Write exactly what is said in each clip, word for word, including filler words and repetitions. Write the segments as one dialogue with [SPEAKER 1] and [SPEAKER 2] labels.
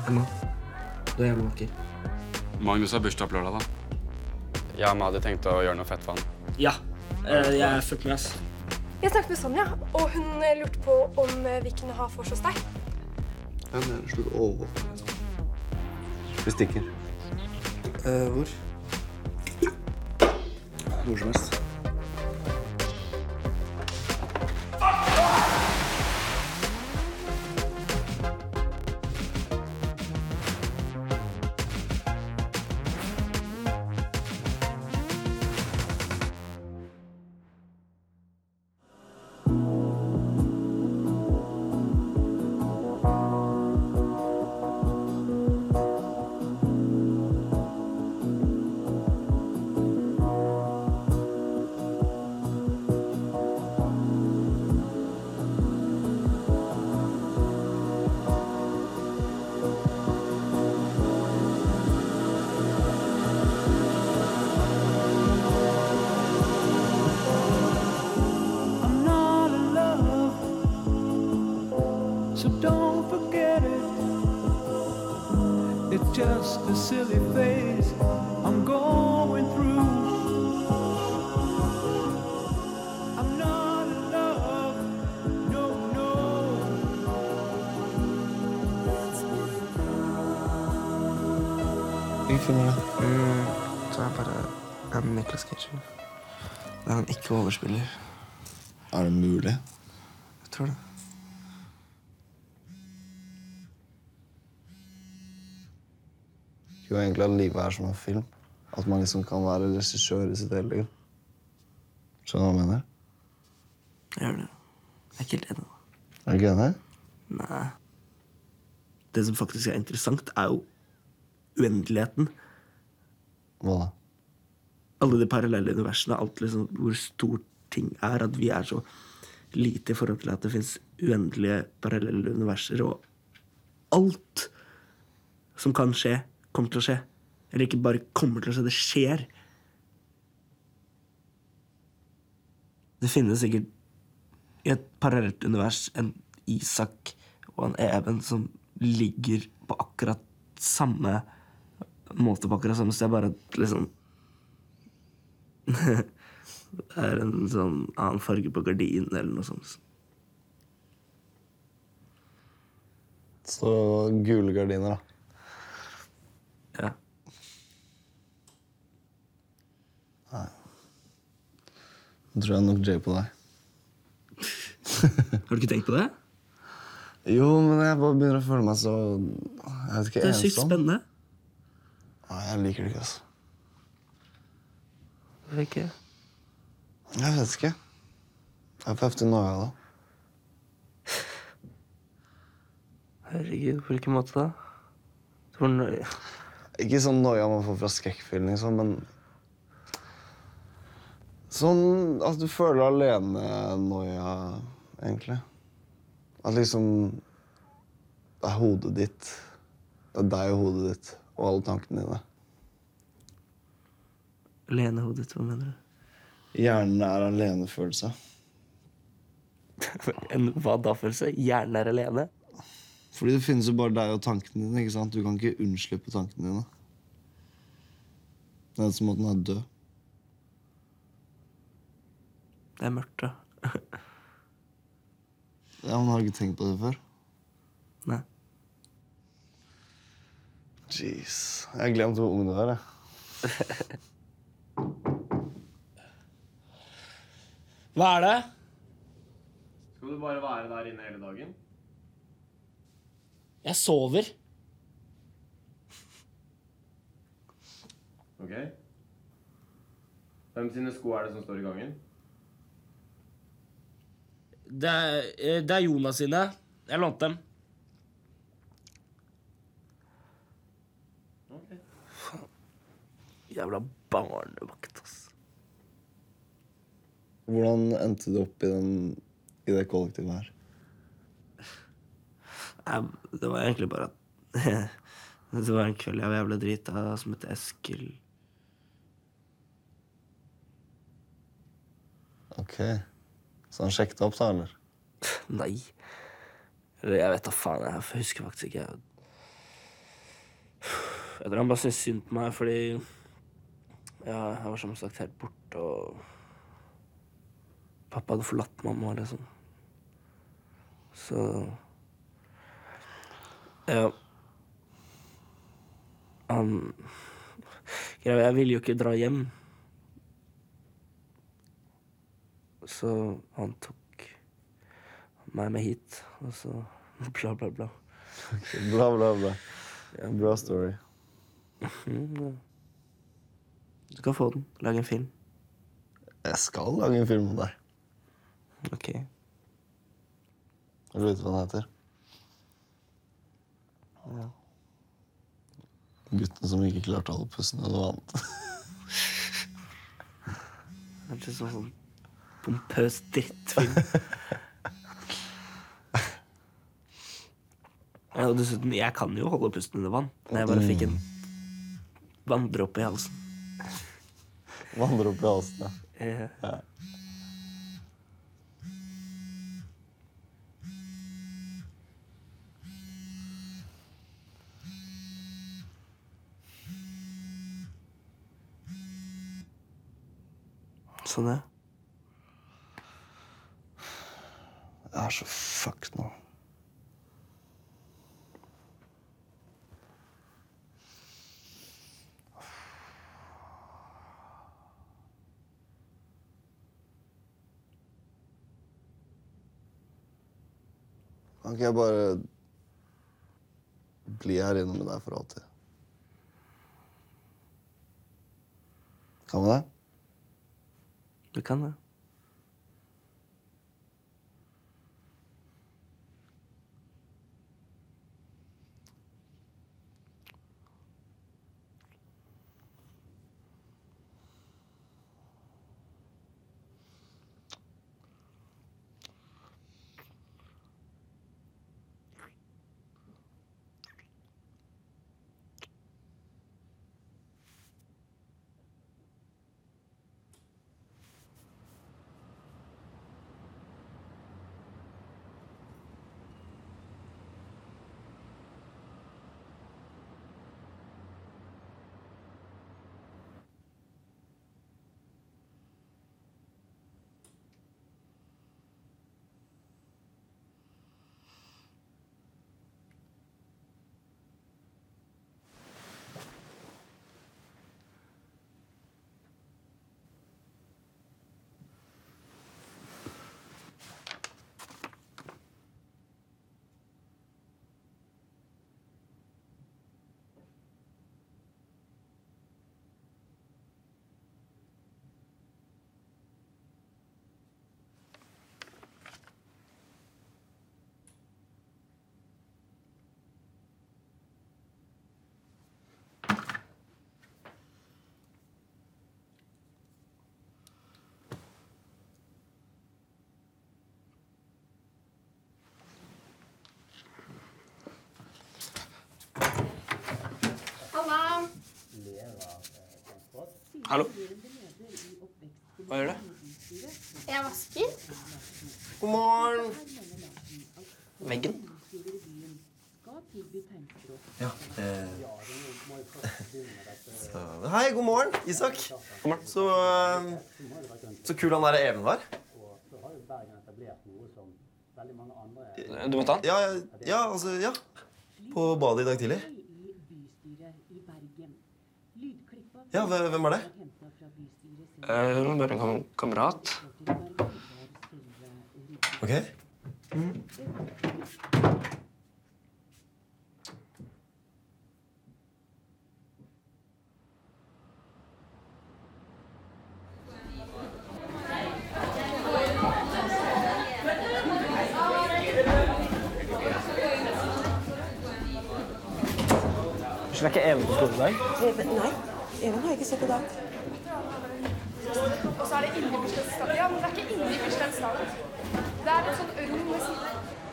[SPEAKER 1] Emma, du er hjemme,
[SPEAKER 2] Magnus har bursdag på lørdag, da. Ja, men hadde tenkt å gjøre noe fett for han.
[SPEAKER 1] Ja, jeg er fullt med, ass.
[SPEAKER 3] Jeg snakket med Sonja, og hun lurte på om vi kunne ha vors hos deg.
[SPEAKER 4] Jeg mener, slutt å overvåke. Vi stikker.
[SPEAKER 1] Uh, hvor?
[SPEAKER 4] Hvor som helst.
[SPEAKER 5] So don't forget it. It's just a silly phase I'm going through. I'm not in love, no, no.
[SPEAKER 1] Hvilken film er det? Mm, så er det bare en Nicolas Cage. Det er han ikke overspiller.
[SPEAKER 4] Er det mulig?
[SPEAKER 1] Jeg tror det.
[SPEAKER 4] Jo, egentlig at livet er som en film. At man liksom kan være regissør i sitt eget liv. Skjønner du hva jeg mener?
[SPEAKER 1] Jeg gjør det. Jeg er ikke helt enig.
[SPEAKER 4] Er du ikke enig?
[SPEAKER 1] Nei. Det som faktisk er interessant, er jo uendeligheten.
[SPEAKER 4] Hva da?
[SPEAKER 1] Alle de parallelle universene, alt liksom, hvor stort ting er, at vi er så lite i forhold til at det finnes uendelige parallelle universer, og alt som kan skje, kommer til å skje. Eller ikke bare kommer til å skje, det skjer. Det finnes sikkert i et parallelt univers en Isak og en Even som ligger på akkurat samme måte, på akkurat samme sted, bare at liksom det er en sånn annen farge på gardinen eller noe sånt.
[SPEAKER 4] Så gule gardiner, da.
[SPEAKER 1] Ja.
[SPEAKER 4] Nei. Nå tror jeg nok Jay på deg.
[SPEAKER 1] Har du ikke tenkt på det?
[SPEAKER 4] Jo, men jeg bare begynner å føle meg så jeg vet ikke,
[SPEAKER 1] Det er sykt spennende.
[SPEAKER 4] Nei, jeg liker det ikke, altså.
[SPEAKER 1] Hvorfor ikke?
[SPEAKER 4] Jeg vet ikke. Jeg er på heftig noia, da.
[SPEAKER 1] Herregud, på hvilken måte da? Hvor nøye?
[SPEAKER 4] Ikke sånn noia man får fra skrekkfilm, liksom, men sånn at du føler alene noia, egentlig. At liksom det er hodet ditt. Det er deg og hodet ditt og alle tankene dine.
[SPEAKER 1] Alenehodet, hva mener du?
[SPEAKER 4] Hjernen er alenefølelse.
[SPEAKER 1] En hva da følelse? Hjernen er alene?
[SPEAKER 4] Fordi det finnes jo bare deg og tankene dine, ikke sant? Du kan ikke unnslippe tankene dine. Det er som at den er død.
[SPEAKER 1] Det er mørkt, da.
[SPEAKER 4] Ja, men har du ikke tenkt på det før?
[SPEAKER 1] Nei.
[SPEAKER 4] Jeez. Jeg har glemt hvor ung du er, jeg.
[SPEAKER 1] Hva er det?
[SPEAKER 2] Skal du bare være der inne hele dagen?
[SPEAKER 1] Jeg sover.
[SPEAKER 2] Ok. Hvem sine sko er det som står i gangen?
[SPEAKER 1] Det er, det er Jonas sine. Jeg lånte dem.
[SPEAKER 2] Ok.
[SPEAKER 1] Jævla barnevakt, ass.
[SPEAKER 4] Hvordan endte du opp i, den, i det kollektivet her?
[SPEAKER 1] Nei, det var egentlig bare at det var en kveld jeg var jævla drita som heter Eskil.
[SPEAKER 4] Ok. Så han sjekket opp, da, eller?
[SPEAKER 1] Nei. Eller jeg vet da faen, jeg husker faktisk ikke. Jeg tror han bare synes synd på meg, fordi ja, jeg var som sagt helt borte, og pappa hadde forlatt mamma, liksom. Så ja. Han Jeg ville jo ikke dra hjem. Så han tok meg med hit, og så bla, bla, bla.
[SPEAKER 4] Okay, bla, bla, bla.
[SPEAKER 1] Ja.
[SPEAKER 4] Bra story.
[SPEAKER 1] Mm, ja. Du skal få den. Lage en film.
[SPEAKER 4] Jeg skal lage en film om deg.
[SPEAKER 1] Ok.
[SPEAKER 4] Vil du vite hva den heter?
[SPEAKER 1] Ja.
[SPEAKER 4] Gutten som ikke klarte å holde pusten og noe annet.
[SPEAKER 1] Det er ikke sånn pompøs drittfilm. Ja, og dessuten, jeg kan jo holde pusten under vann. Men jeg bare fikk en vanndråpe i halsen.
[SPEAKER 4] Vandrer opp i halsen, ja.
[SPEAKER 1] Eh,
[SPEAKER 4] Ja.
[SPEAKER 1] Sånn det.
[SPEAKER 4] Jeg er så fucked nå. Kan ikke jeg bare bli her inne med deg for alltid? Kan vi det?
[SPEAKER 1] Du kan det. Hallo? Hva gjør du?
[SPEAKER 3] Jeg vasker.
[SPEAKER 1] God morgen. Veggen.
[SPEAKER 6] Ja, eh. Så, hei, god morgen, Isak.
[SPEAKER 1] God morgen.
[SPEAKER 6] Så, eh, så kul han der Even var.
[SPEAKER 1] Du må ta den?
[SPEAKER 6] Ja, ja, altså, ja. På badet i dag tidlig. Ja, hve- hvem er det?
[SPEAKER 1] Uh, bare en kam kamerat.
[SPEAKER 6] Ok.
[SPEAKER 1] Så det er ikke Even på skolen i dag?
[SPEAKER 7] Nei, Even har jeg ikke sett i dag.
[SPEAKER 3] Og så er det inne i bursdagsdagen. Ja, men det er ikke inne i bursdagsdagen. Det er et sånt rom ved siden.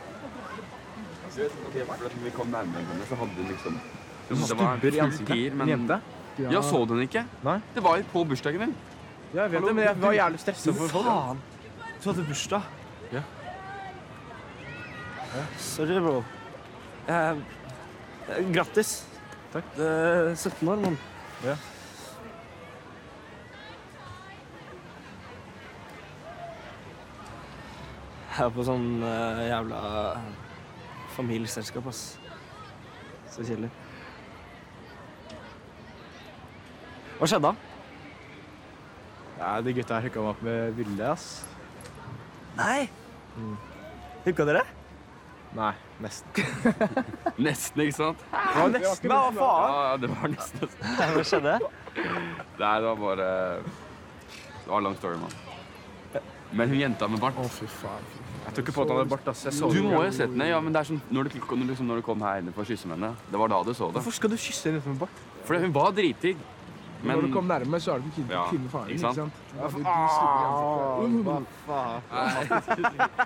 [SPEAKER 2] Når vi kom nærmere henne, så hadde hun liksom
[SPEAKER 8] Det var stubber i ansiktet. En jente?
[SPEAKER 2] Ja, så du den ikke?
[SPEAKER 8] Nei.
[SPEAKER 2] Det var jo på bursdagen din.
[SPEAKER 8] Ja, jeg vet det, men jeg var jævlig stresset for folk.
[SPEAKER 1] Faen! Du hadde bursdag.
[SPEAKER 2] Ja.
[SPEAKER 1] Sorry, bro. Eh, grattis.
[SPEAKER 8] Takk.
[SPEAKER 1] Det er sytten år, mann.
[SPEAKER 8] Ja.
[SPEAKER 1] Jeg er på sånn uh, jævla familieselskap, ass. Så kjedelig. Hva skjedde da?
[SPEAKER 8] Ja, de gutta her hooka meg opp med Vilde, ass.
[SPEAKER 1] Nei! Mm. Hooka dere?
[SPEAKER 8] Nei, nesten.
[SPEAKER 2] Nesten, ikke sant?
[SPEAKER 8] Det var nesten, hva faen?
[SPEAKER 2] Ja, det var nesten.
[SPEAKER 1] Hva skjedde?
[SPEAKER 2] Nei, det var bare... Det var lang story, mann. Men hun jenta med bart.
[SPEAKER 8] Å, fy faen. Jeg tok ikke på at han hadde bart, ass. Jeg så
[SPEAKER 2] Du
[SPEAKER 8] det.
[SPEAKER 2] må jo ha sett henne, ja, men det er sånn, når du, når, liksom, når du kom her inne for å kysse med henne, det var da du så det.
[SPEAKER 8] Hvorfor skal du kysse en jente med bart?
[SPEAKER 2] For hun var dritdigg. Men...
[SPEAKER 8] Når du kom nærmere, så er du ikke
[SPEAKER 2] Ja,
[SPEAKER 8] kvinne faren,
[SPEAKER 2] ikke sant?
[SPEAKER 8] Ja, du, du stygge
[SPEAKER 1] Hva
[SPEAKER 8] jente.
[SPEAKER 1] faen?
[SPEAKER 2] Nei.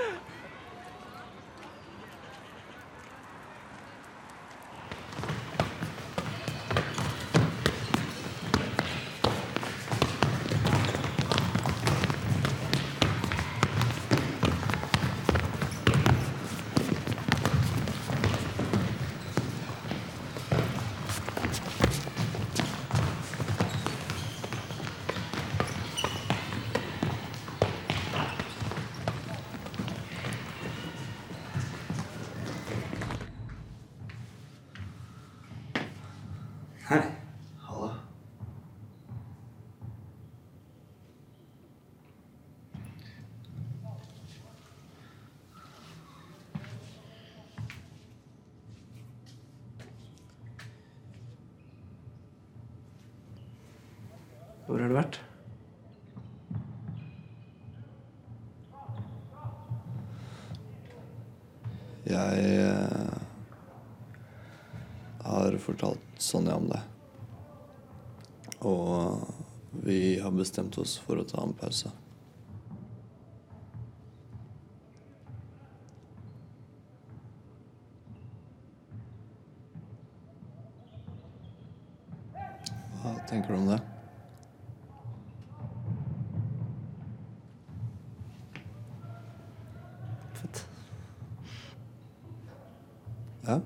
[SPEAKER 1] Hei.
[SPEAKER 6] Halla.
[SPEAKER 1] Hvor har du vært?
[SPEAKER 4] Jeg eh, har fortalt Sonja om det. Og vi har bestemt oss for å ta en pause. Hva tenker du om det?
[SPEAKER 1] Fett.
[SPEAKER 4] Ja?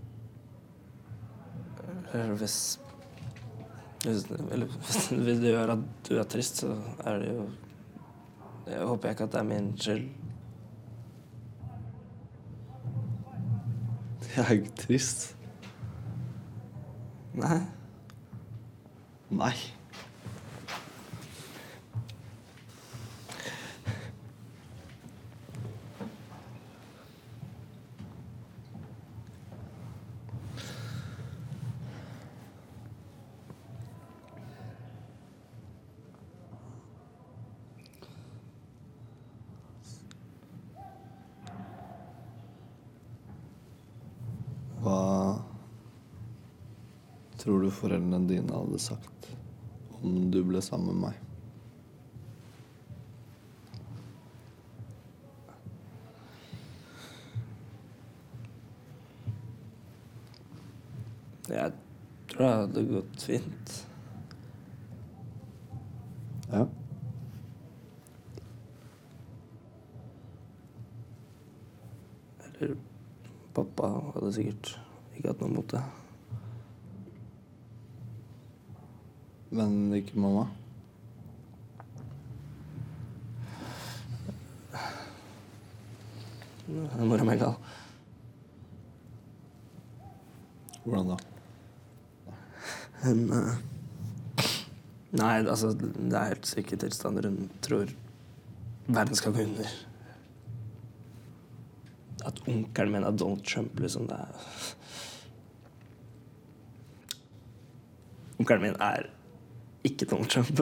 [SPEAKER 1] Eller hvis, hvis, eller hvis, hvis det gjør at du er trist, så er det jo... Jeg håper ikke at det er min skyld.
[SPEAKER 4] Jeg er ikke trist.
[SPEAKER 1] Nei.
[SPEAKER 4] Nei. Hva tror du foreldrene dine hadde sagt om du ble sammen med meg?
[SPEAKER 1] Jeg tror det hadde gått fint.
[SPEAKER 4] Ja.
[SPEAKER 1] Eller pappa hadde sikkert ikke hatt noe mot det.
[SPEAKER 4] Men ikke mamma?
[SPEAKER 1] Mora mi er gal.
[SPEAKER 4] Hvordan da?
[SPEAKER 1] Hun eh, Nei, altså, det er helt syke tilstander. Hun tror verden skal gå under. At onkelen min er Donald Trump, liksom. Det er... Onkelen min er ikke Donald Trump.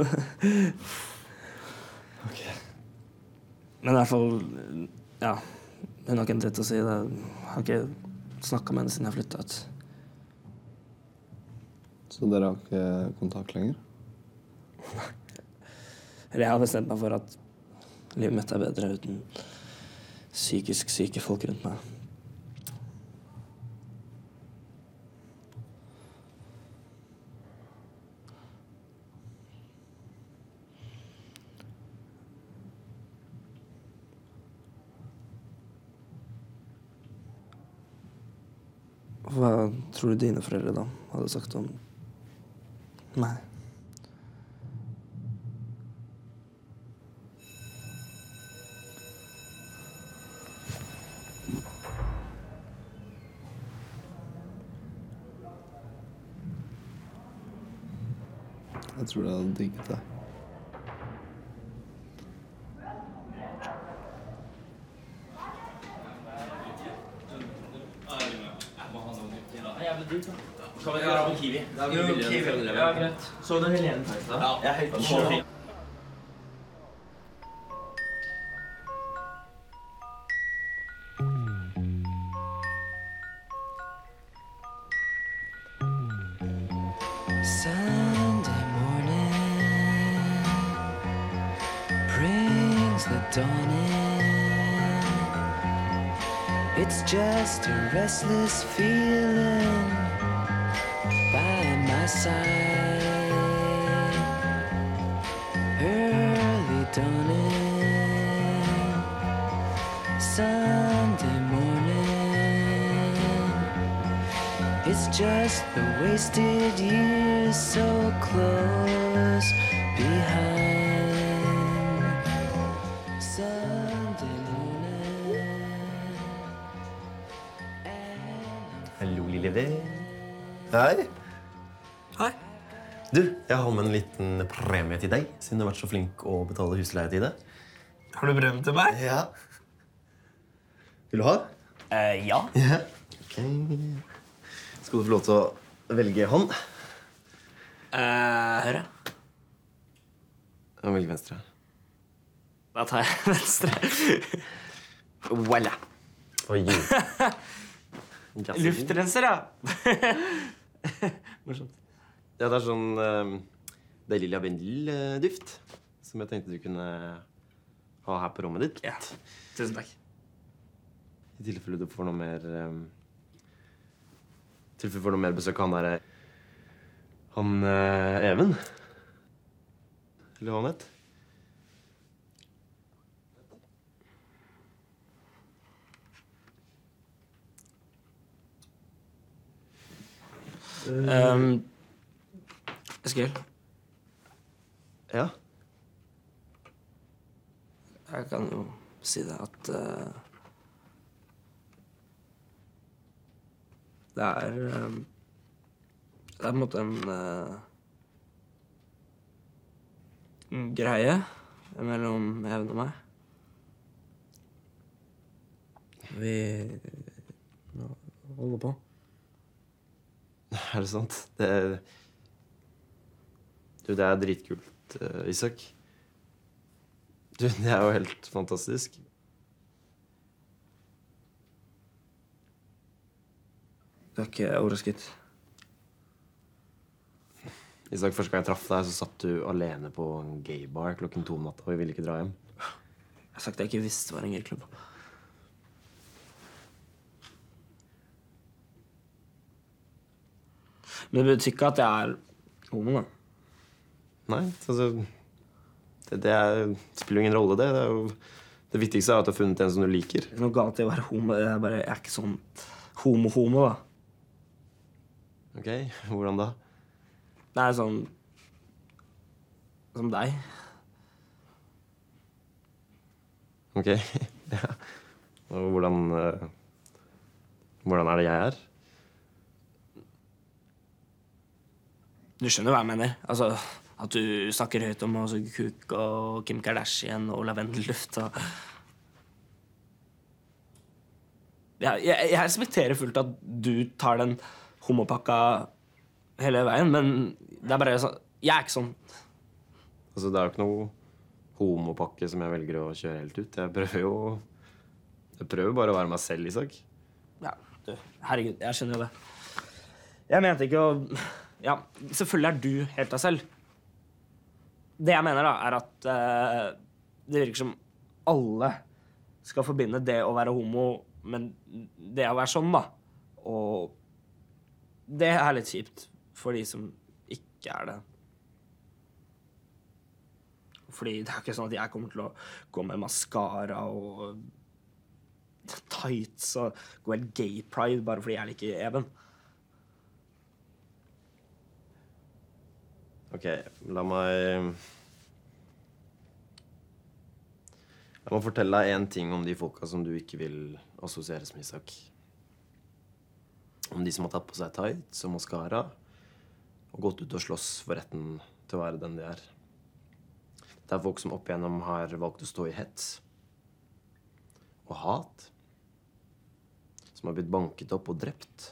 [SPEAKER 4] Ok.
[SPEAKER 1] Men i hvert fall, ja, hun har ikke en dritt å si. Det. Jeg har ikke snakket med henne siden jeg flyttet ut.
[SPEAKER 4] Så dere har ikke kontakt lenger?
[SPEAKER 1] Eller jeg har bestemt meg for at livet mitt er bedre uten psykisk syke folk rundt meg. Hva tror du dine foreldre da hadde sagt om meg?
[SPEAKER 4] Jeg tror jeg hadde digget det.
[SPEAKER 9] Kan vi gjøre på Kiwi? Det er jo Kiwi. Ja, greit. Så du Helene? Ja, jeg er helt på fint.
[SPEAKER 5] Sunday morning brings the dawn in. It's just a restless feeling by my side. Early dawning, Sunday morning. It's just the wasted years so close behind. Sunday morning.
[SPEAKER 6] Hallo, lille venn. Hei.
[SPEAKER 1] Hei.
[SPEAKER 6] Du, jeg har med en liten premie til deg, siden du har vært så flink å betale husleie til det.
[SPEAKER 1] Har du premie til meg?
[SPEAKER 6] Ja. Vil du ha?
[SPEAKER 1] Eh, ja.
[SPEAKER 6] Ja. Ok. Skal du få lov til å velge hånd?
[SPEAKER 1] Eh, høyre.
[SPEAKER 6] Og velge venstre.
[SPEAKER 1] Da tar jeg venstre. Voila.
[SPEAKER 6] Oi.
[SPEAKER 1] Luftrenser, ja. Morsomt.
[SPEAKER 6] Ja, det er sånn uh, deilig lavendel-duft som jeg tenkte du kunne ha her på rommet ditt.
[SPEAKER 1] Ja, tusen takk.
[SPEAKER 6] I tilfelle du får noe mer um, I tilfelle du får noe mer besøk av han der Han uh, Even. Eller hva han het.
[SPEAKER 1] Um, Eskil,
[SPEAKER 6] Ja.
[SPEAKER 1] jeg kan jo si det at uh, det er um, det er på en måte en uh, en greie mellom Even og meg. Vi holder på.
[SPEAKER 6] Er det sant? Det er, du, det er dritkult, uh, Isak. Du, det er jo helt fantastisk.
[SPEAKER 1] Du er ikke overrasket?
[SPEAKER 6] Isak, første gang jeg traff deg, så satt du alene på en gaybar klokken to om natta, og vi ville ikke dra hjem.
[SPEAKER 1] Jeg har sagt at jeg ikke visste det var en gayklubb. Men det betyr ikke at jeg er homo, da.
[SPEAKER 6] Nei, altså Det, det er, spiller jo ingen rolle, det. Det, er jo, det viktigste er at du har funnet en som du liker.
[SPEAKER 1] Det er noe galt i å være homo. Jeg er, bare, jeg er ikke sånn homo-homo, da.
[SPEAKER 6] Ok, hvordan da?
[SPEAKER 1] Det er sånn som deg.
[SPEAKER 6] Ok, ja. Og hvordan uh, Hvordan er det jeg er?
[SPEAKER 1] Du skjønner hva jeg mener. Altså, at du snakker høyt om også Kuk og Kim Kardashian og lavendelluft og ja, jeg, jeg respekterer fullt at du tar den homopakka hele veien, men det er bare sånn jeg er ikke sånn.
[SPEAKER 6] Altså, det er jo ikke noe homopakke som jeg velger å kjøre helt ut. Jeg prøver jo Jeg prøver bare å være meg selv, Isak.
[SPEAKER 1] Ja, du, herregud, jeg skjønner jo det. Jeg mente ikke å Ja, selvfølgelig er du helt deg selv. Det jeg mener, da, er at uh, det virker som alle skal forbinde det å være homo med det å være sånn, da. Og det er litt kjipt for de som ikke er det. Fordi det er ikke sånn at jeg kommer til å gå med maskara og tights og gå helt gay pride bare fordi jeg liker Even.
[SPEAKER 6] Ok, la meg... La meg fortelle deg en ting om de folka som du ikke vil assosieres med, Isak. Om de som har tatt på seg tights og mascara og gått ut og slåss for retten til å være den de er. Det er folk som opp igjennom har valgt å stå i hets og hat. Som har blitt banket opp og drept.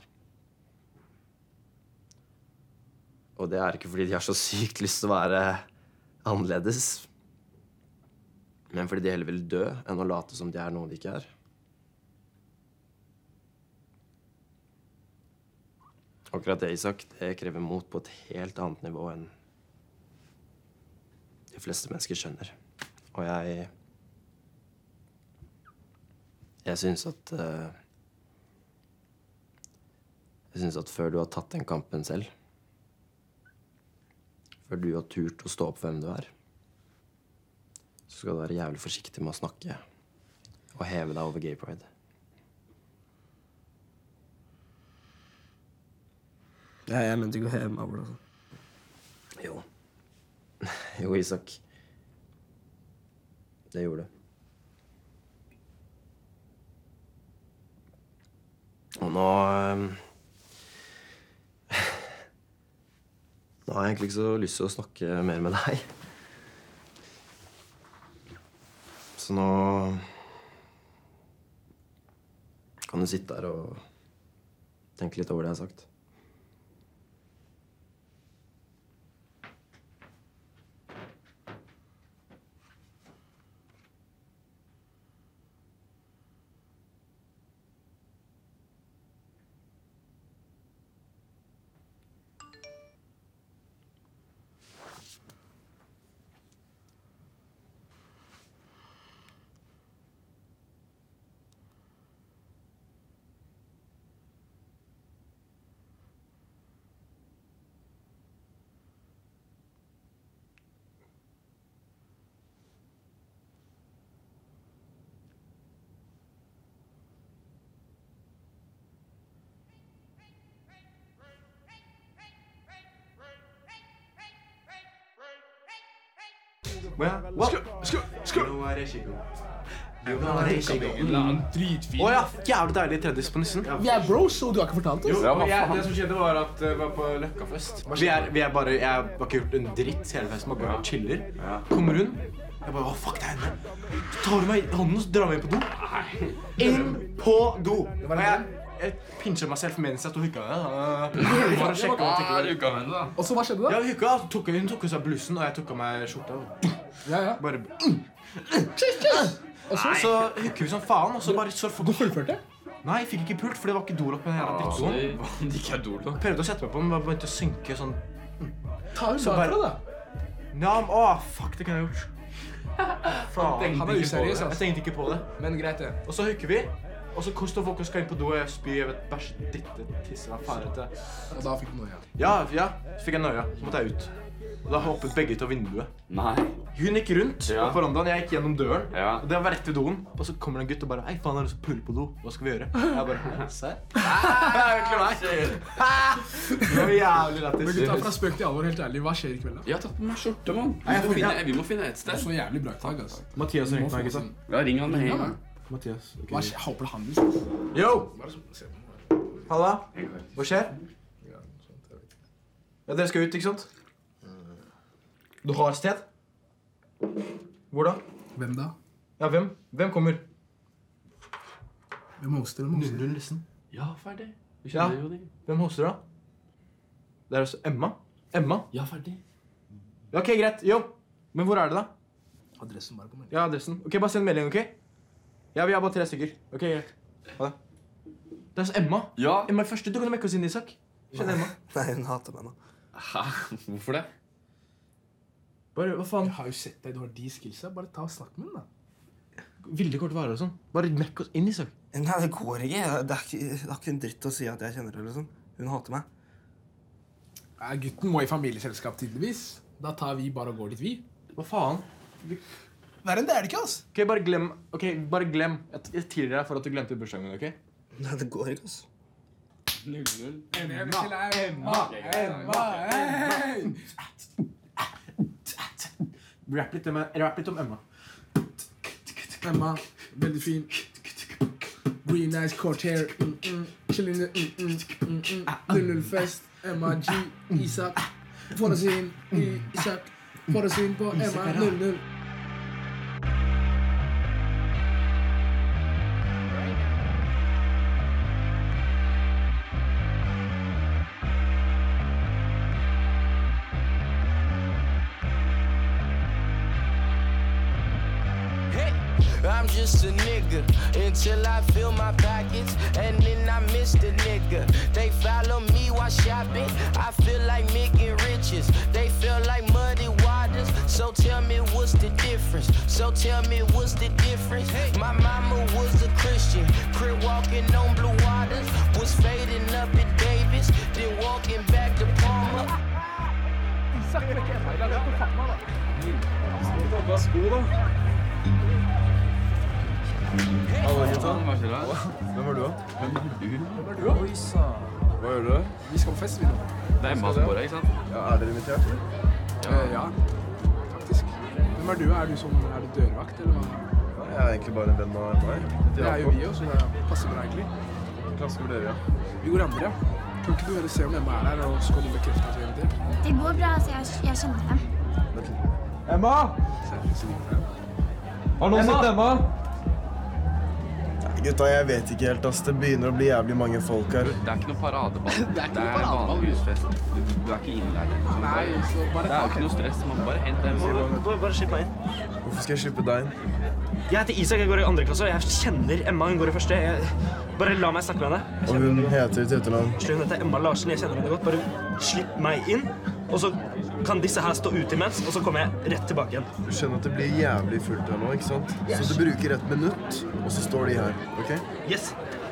[SPEAKER 6] Og det er ikke fordi de har så sykt lyst til å være annerledes. Men fordi de heller vil dø enn å late som de er noe de ikke er. Akkurat det, Isak, det krever mot på et helt annet nivå enn de fleste mennesker skjønner. Og jeg... Jeg synes at... Uh, jeg synes at før du har tatt den kampen selv, før du har turt å stå opp for hvem du er, så skal du være jævlig forsiktig med å snakke og heve deg over gay pride.
[SPEAKER 1] Ja, jeg mente ikke å heve meg over det, altså.
[SPEAKER 6] Jo. Jo, Isak. Det gjorde du. Og nå... Um, nå har jeg egentlig ikke så lyst til å snakke mer med deg. Så nå... kan du sitte der og tenke litt over det jeg har sagt.
[SPEAKER 10] Åja, jævlig deilig tredjes på nissen.
[SPEAKER 11] Vi er bros, og du har ikke fortalt oss.
[SPEAKER 10] Jo, jeg, det som skjedde var at vi var på Løkkafest. Vi er, vi er bare, jeg har ikke gjort en dritt hele festen, bare bare chiller. Kommer hun, jeg bare, å fuck, det er henne. Så tar hun meg i hånden og så drar meg inn på do. Inn på do. Og jeg, jeg pinsjer meg selv mens jeg stod hukka der. Bare sjekke om jeg tenker hukka med da.
[SPEAKER 11] Og så hva skjedde da?
[SPEAKER 10] Ja, hukka, så tok hun tok seg blussen, og jeg tok av meg skjorta.
[SPEAKER 11] Ja, ja.
[SPEAKER 10] Bare...
[SPEAKER 11] Tjus, tjus!
[SPEAKER 10] Og så, så hukker vi som faen, og så bare... Så
[SPEAKER 11] du fullførte?
[SPEAKER 10] Nei, jeg fikk ikke pult, for det var ikke dolokk med den jævla drittdoen.
[SPEAKER 2] Hva? Det ikke er dolokk?
[SPEAKER 10] Prøvde å sette meg på, men bare begynte å synke sånn...
[SPEAKER 11] Ta ut bakfra da.
[SPEAKER 10] Ja, men åh, fuck, det kan jeg gjort. Faen,
[SPEAKER 11] han er useriøs, altså.
[SPEAKER 10] Jeg tenkte ikke på det.
[SPEAKER 11] Men greit det.
[SPEAKER 10] Og så hukker vi, og så koster folk og skal inn på do, og jeg spyr, jeg vet, bæsj, ditte, tisse, hva faen heter det.
[SPEAKER 11] Og da fikk du noe, ja.
[SPEAKER 10] Ja, ja, så fikk jeg nøya, så måtte jeg ut. Og da hoppet begge ut av vinduet.
[SPEAKER 2] Nei.
[SPEAKER 10] Hun gikk rundt
[SPEAKER 2] Ja.
[SPEAKER 10] på verandaen, jeg gikk gjennom døren,
[SPEAKER 2] Ja.
[SPEAKER 10] og det var rett ved doen. Og så kommer det en gutt og bare, hei faen, har du lyst til å pulle på do? Hva skal vi gjøre? Jeg bare, se. Det er egentlig meg. Det var jævlig lættis.
[SPEAKER 11] Men gutta, fra spøk til alvor, helt ærlig, hva skjer i kveld da?
[SPEAKER 2] Jeg har tatt på meg skjorte, mann.
[SPEAKER 11] Nei, jeg
[SPEAKER 2] Vi må
[SPEAKER 11] får-
[SPEAKER 2] finne, vi må finne et
[SPEAKER 11] Det
[SPEAKER 2] sted.
[SPEAKER 11] er så jævlig bra tag, altså.
[SPEAKER 10] Mathias ringte meg, gutta.
[SPEAKER 2] Ja, ring han med en gang.
[SPEAKER 10] Mathias, ok.
[SPEAKER 11] Hva skjer? Jeg håper det han liksom.
[SPEAKER 10] Yo!
[SPEAKER 11] Bare så- se på meg.
[SPEAKER 10] Halla? Hva skjer? Ja, dere skal ut, ikke sant? Du har sted? Hvor da?
[SPEAKER 11] Hvem da?
[SPEAKER 10] Ja, hvem? Hvem kommer?
[SPEAKER 11] Hvem hoster? Hvem hoster?
[SPEAKER 10] Null, liksom.
[SPEAKER 2] Ja, ferdig. Vi
[SPEAKER 10] Ja.
[SPEAKER 2] kjenner jo de.
[SPEAKER 10] Hvem hoster da? Det er også Emma. Emma?
[SPEAKER 2] Ja, ferdig.
[SPEAKER 10] Ja, ok, greit. Jo. Men hvor er det da?
[SPEAKER 11] Adressen bare kommer inn.
[SPEAKER 10] Ja, adressen. Ok, bare send melding, ok? Ja, vi er bare tre stykker. Ok, greit. Ha det. Det er også Emma.
[SPEAKER 2] Ja.
[SPEAKER 10] Emma er første. Du kan jo mekke oss inn, Isak. Kjenn Emma.
[SPEAKER 1] Nei, hun hater meg nå.
[SPEAKER 2] Hæ? Hvorfor det?
[SPEAKER 10] Bare, hva faen?
[SPEAKER 11] Jeg har jo sett deg, du har de skillsa. Bare ta og snakk med den da.
[SPEAKER 10] Vilde kort varer og sånn. Bare mekk oss inn, Isak.
[SPEAKER 1] Nei, det går ikke. Det er ikke, det er ikke en dritt å si at jeg kjenner det, liksom. Hun hater meg.
[SPEAKER 11] Ja, gutten må i familieselskap tydeligvis. Da tar vi bare og går dit vi.
[SPEAKER 10] Hva faen? Vi...
[SPEAKER 11] Verre enn det er det ikke, ass.
[SPEAKER 10] Ok, bare glem. Ok, bare glem. Jeg, jeg tilgir deg for at du glemte bursdagen min, ok?
[SPEAKER 1] Nei, det går ikke, ass.
[SPEAKER 10] null null.
[SPEAKER 11] Emma, Emma, Emma, hei!
[SPEAKER 10] Rapp litt, om- rapp litt om Emma.
[SPEAKER 11] Emma, veldig fin. Green nice kort hair. Mm, mm. Chilling the mm, mm, mm, mm. null null fest. Emma, G, Isak. Få oss inn i Isak. Få oss inn på Emma, null null.
[SPEAKER 12] I'm just a nigga until I fill my pockets, and then I miss the nigga. They follow me while shopping. I feel like making riches. They feel like muddy waters. So tell me what's the difference? So tell me what's the difference? My mama was a Christian, crib walking on blue waters. Was fading up at Davis, then walking back to Palmer.
[SPEAKER 2] Hallo, gutta.
[SPEAKER 10] Hvem er du, da?
[SPEAKER 2] Hvem er du?
[SPEAKER 11] Hvem er du, da?
[SPEAKER 2] Oi, sa. Hva gjør du?
[SPEAKER 11] Vi skal på fest, vi nå.
[SPEAKER 2] Det er Emma som bor her, ikke sant?
[SPEAKER 10] Ja, er dere invitert?
[SPEAKER 11] Ja, ja, faktisk. Hvem er du? Er du som, er du dørvakt, eller hva?
[SPEAKER 10] Ja, jeg er egentlig bare en venn av meg.
[SPEAKER 11] Det er jo vi også, så det passer bra egentlig.
[SPEAKER 10] Klasse hvor dere, ja.
[SPEAKER 11] Vi går andre, ja. Kan ikke du bare se om Emma er der, og så kan du bekrefte at vi er til?
[SPEAKER 13] Det går bra, altså jeg, jeg kjenner dem.
[SPEAKER 10] Emma! Har noen sett Emma?
[SPEAKER 4] Gutta, jeg vet ikke helt, ass. Det begynner å bli jævlig mange folk her.
[SPEAKER 2] Det er ikke noe paradeball.
[SPEAKER 11] Det er ikke noe paradeball.
[SPEAKER 2] vanlig husfest. Du, du er ikke innlært.
[SPEAKER 11] Nei, så bare
[SPEAKER 2] Det er jo ikke noe stress. Man bare henter dem.
[SPEAKER 1] Bare, bare slipp meg inn.
[SPEAKER 4] Hvorfor skal jeg slippe deg inn?
[SPEAKER 1] Jeg heter Isak, jeg går i andre klasse, og jeg kjenner Emma, hun går i første. Jeg, bare la meg snakke med henne.
[SPEAKER 4] Og hun heter til etternavn.
[SPEAKER 1] Hun heter Emma Larsen, jeg kjenner henne godt. Bare slipp meg inn, og så kan disse her stå ute imens, og så kommer jeg rett tilbake igjen.
[SPEAKER 4] Du skjønner at det blir jævlig fullt her nå, ikke sant? Så du bruker et minutt, og så står de her, ok?
[SPEAKER 1] Yes.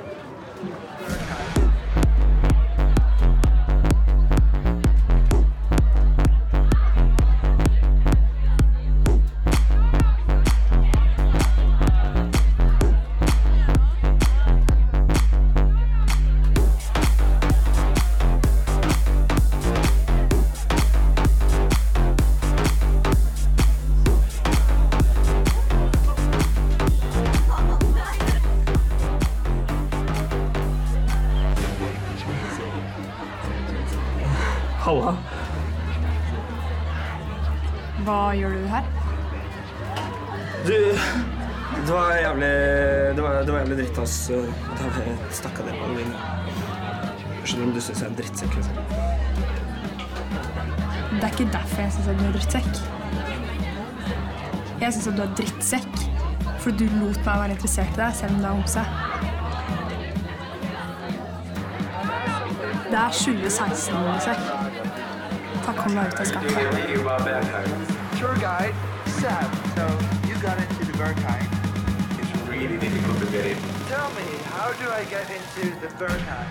[SPEAKER 1] Halla.
[SPEAKER 14] Hva gjør du her?
[SPEAKER 1] Du, det var jævlig, det var, det var jævlig dritt, ass. Da stakk av det på min. Jeg skjønner om du synes jeg er en drittsekk, liksom.
[SPEAKER 14] Det er ikke derfor jeg synes at du er drittsekk. Jeg synes at du er drittsekk, fordi du lot meg være interessert i deg, selv om du er homse. Det er tjue seksten, sekk. Takk, kom deg ut av skapet.
[SPEAKER 15] Tour guide, Sam. So you got into the Berghain. It's really difficult to get in. Tell me, how do I get into the Berghain?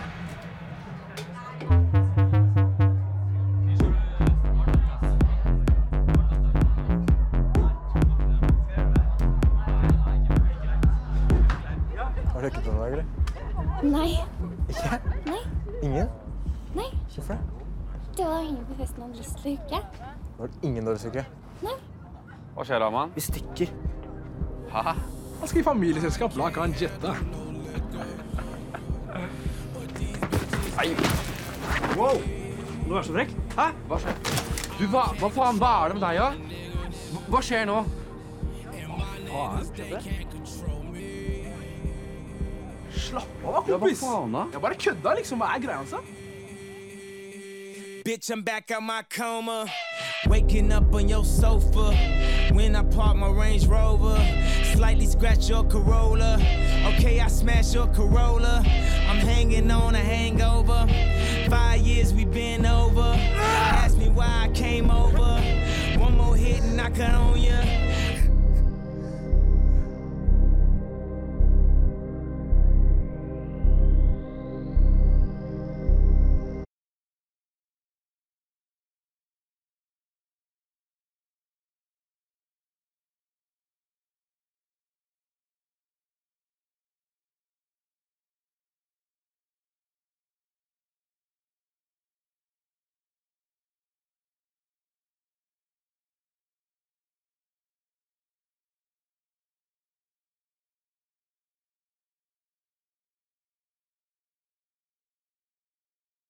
[SPEAKER 10] Har du ikke på meg, eller?
[SPEAKER 13] Nei.
[SPEAKER 10] Ikke?
[SPEAKER 13] Nei.
[SPEAKER 10] Ingen?
[SPEAKER 13] Nei.
[SPEAKER 10] Hvorfor det?
[SPEAKER 13] Det var ingen på festen hadde lyst til å hukke.
[SPEAKER 10] Var det ingen dårlig syke?
[SPEAKER 13] Nei.
[SPEAKER 2] Hva skjer, Aman?
[SPEAKER 1] Vi stikker.
[SPEAKER 2] Hæ?
[SPEAKER 11] Han skal i familieselskap, la ikke han jette.
[SPEAKER 2] Nei.
[SPEAKER 1] Wow! Du er så frekk. Hæ?
[SPEAKER 2] Hva skjer? Du, hva, hva faen? Hva er det med deg, da? Hva, hva skjer nå?
[SPEAKER 11] Hva er det? Slapp av, da,
[SPEAKER 2] Ja, hva
[SPEAKER 11] kompis.
[SPEAKER 2] faen da?
[SPEAKER 11] Jeg bare kødda, liksom. Hva er greia hans, da?
[SPEAKER 12] Bitch, I'm back out my coma. Waking up on your sofa. When I park my Range Rover. Slightly scratch your Corolla. Okay, I smash your Corolla. I'm hanging on a hangover. Five years we been over. Ask me why I came over. One more hit and I cut on